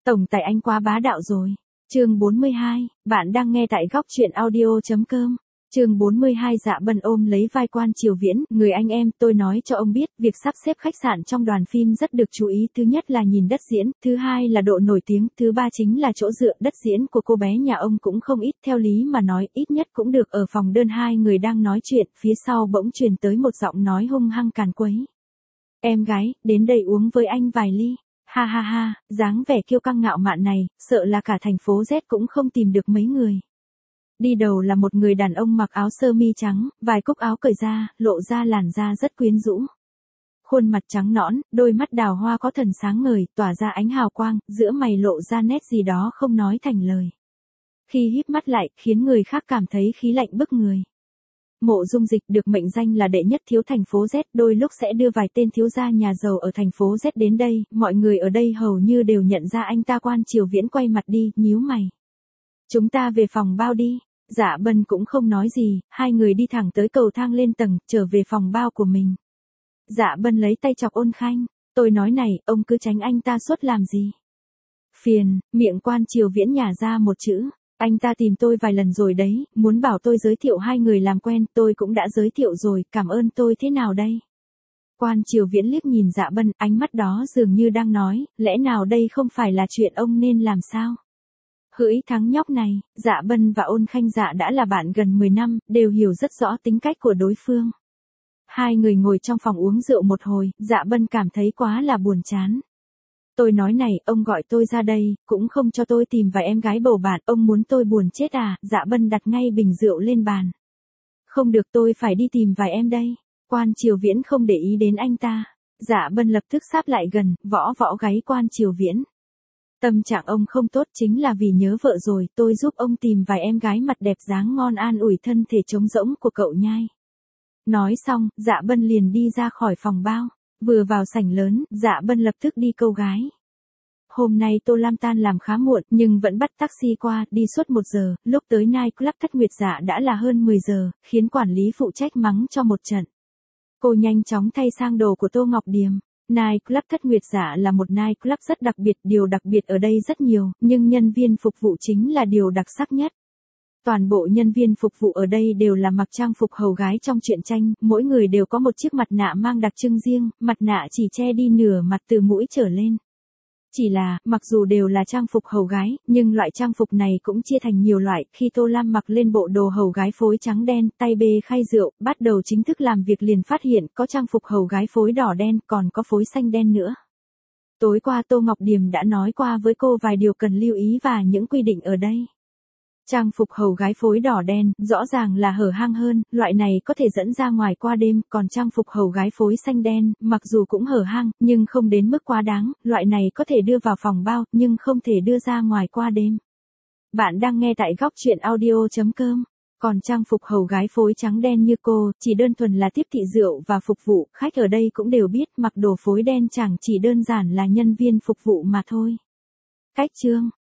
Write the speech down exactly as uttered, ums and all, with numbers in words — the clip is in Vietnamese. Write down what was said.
Tổng tài anh quá bá đạo rồi. Chương bốn mươi hai, bạn đang nghe tại góc truyện audio.com. Chương bốn mươi hai Dạ Bân ôm lấy vai Quan Triều Viễn, người anh em, tôi nói cho ông biết, việc sắp xếp khách sạn trong đoàn phim rất được chú ý, thứ nhất là nhìn đất diễn, thứ hai là độ nổi tiếng, thứ ba chính là chỗ dựa, đất diễn của cô bé nhà ông cũng không ít, theo lý mà nói, ít nhất cũng được. Ở phòng đơn hai người đang nói chuyện, phía sau bỗng truyền tới một giọng nói hung hăng càn quấy. Em gái, đến đây uống với anh vài ly. Ha ha ha, dáng vẻ kiêu căng ngạo mạn này, sợ là cả thành phố Z cũng không tìm được mấy người. Đi đầu là một người đàn ông mặc áo sơ mi trắng, vài cúc áo cởi ra, lộ ra làn da rất quyến rũ. Khuôn mặt trắng nõn, đôi mắt đào hoa có thần sáng ngời, tỏa ra ánh hào quang, giữa mày lộ ra nét gì đó không nói thành lời. Khi híp mắt lại, khiến người khác cảm thấy khí lạnh bức người. Mộ Dung Dịch được mệnh danh là đệ nhất thiếu thành phố Z, đôi lúc sẽ đưa vài tên thiếu gia nhà giàu ở thành phố Z đến đây, mọi người ở đây hầu như đều nhận ra anh ta. Quan Triều Viễn quay mặt đi, nhíu mày. Chúng ta về phòng bao đi. Dạ Bân cũng không nói gì, hai người đi thẳng tới cầu thang lên tầng, trở về phòng bao của mình. Dạ Bân lấy tay chọc Ôn Khanh, tôi nói này, ông cứ tránh anh ta suốt làm gì. Phiền, miệng Quan Triều Viễn nhả ra một chữ. Anh ta tìm tôi vài lần rồi đấy, muốn bảo tôi giới thiệu hai người làm quen, tôi cũng đã giới thiệu rồi, cảm ơn tôi thế nào đây? Quan Triều Viễn liếc nhìn Dạ Bân, ánh mắt đó dường như đang nói, lẽ nào đây không phải là chuyện ông nên làm sao? Hỡi thằng nhóc này, Dạ Bân và Ôn Khanh Dạ đã là bạn gần mười năm, đều hiểu rất rõ tính cách của đối phương. Hai người ngồi trong phòng uống rượu một hồi, Dạ Bân cảm thấy quá là buồn chán. Tôi nói này, ông gọi tôi ra đây, cũng không cho tôi tìm vài em gái bầu bạn, ông muốn tôi buồn chết à? Dạ Bân đặt ngay bình rượu lên bàn. Không được, tôi phải đi tìm vài em đây. Quan Triều Viễn không để ý đến anh ta. Dạ Bân lập tức sáp lại gần, võ võ gáy Quan Triều Viễn. Tâm trạng ông không tốt chính là vì nhớ vợ rồi, tôi giúp ông tìm vài em gái mặt đẹp dáng ngon an ủi thân thể trống rỗng của cậu nhai. Nói xong, Dạ Bân liền đi ra khỏi phòng bao. Vừa vào sảnh lớn, Dạ Bân lập tức đi câu gái. Hôm nay Tô Lam tan làm khá muộn, nhưng vẫn bắt taxi qua, đi suốt một giờ, lúc tới Night Club Thất Nguyệt Dạ đã là hơn mười giờ, khiến quản lý phụ trách mắng cho một trận. Cô nhanh chóng thay sang đồ của Tô Ngọc Điềm. Night Club Thất Nguyệt Dạ là một night club rất đặc biệt, điều đặc biệt ở đây rất nhiều, nhưng nhân viên phục vụ chính là điều đặc sắc nhất. Toàn bộ nhân viên phục vụ ở đây đều là mặc trang phục hầu gái trong truyện tranh, mỗi người đều có một chiếc mặt nạ mang đặc trưng riêng, mặt nạ chỉ che đi nửa mặt từ mũi trở lên. Chỉ là, mặc dù đều là trang phục hầu gái, nhưng loại trang phục này cũng chia thành nhiều loại, khi Tô Lam mặc lên bộ đồ hầu gái phối trắng đen, tay bê khay rượu, bắt đầu chính thức làm việc liền phát hiện có trang phục hầu gái phối đỏ đen, còn có phối xanh đen nữa. Tối qua Tô Ngọc Điềm đã nói qua với cô vài điều cần lưu ý và những quy định ở đây. Trang phục hầu gái phối đỏ đen, rõ ràng là hở hang hơn, loại này có thể dẫn ra ngoài qua đêm, còn trang phục hầu gái phối xanh đen, mặc dù cũng hở hang, nhưng không đến mức quá đáng, loại này có thể đưa vào phòng bao, nhưng không thể đưa ra ngoài qua đêm. Bạn đang nghe tại góc truyện audio.com. Còn trang phục hầu gái phối trắng đen như cô, chỉ đơn thuần là tiếp thị rượu và phục vụ, khách ở đây cũng đều biết, mặc đồ phối đen chẳng chỉ đơn giản là nhân viên phục vụ mà thôi. Cách chương,